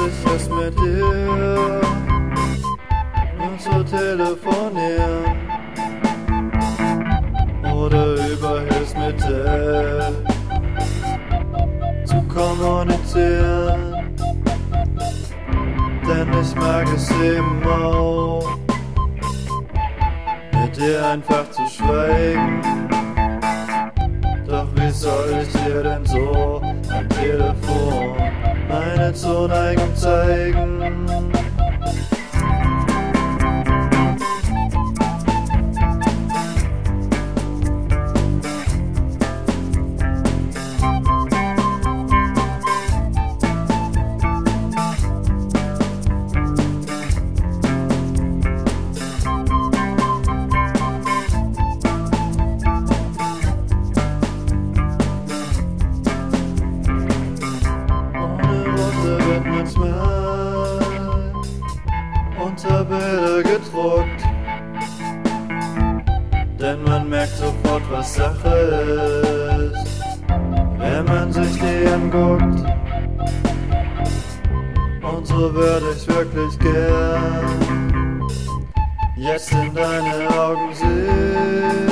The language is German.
ich es mit dir nur zu telefonieren oder über Hilfsmittel zu kommunizieren. Denn ich mag es eben auch, mit dir einfach zu schweigen. Doch wie soll ich dir denn so am Telefon meine Zuneigung zeigen? Unter Bilder gedruckt, denn man merkt sofort, was Sache ist, wenn man sich die anguckt. Und so würde ich wirklich gern jetzt in deine Augen sehen.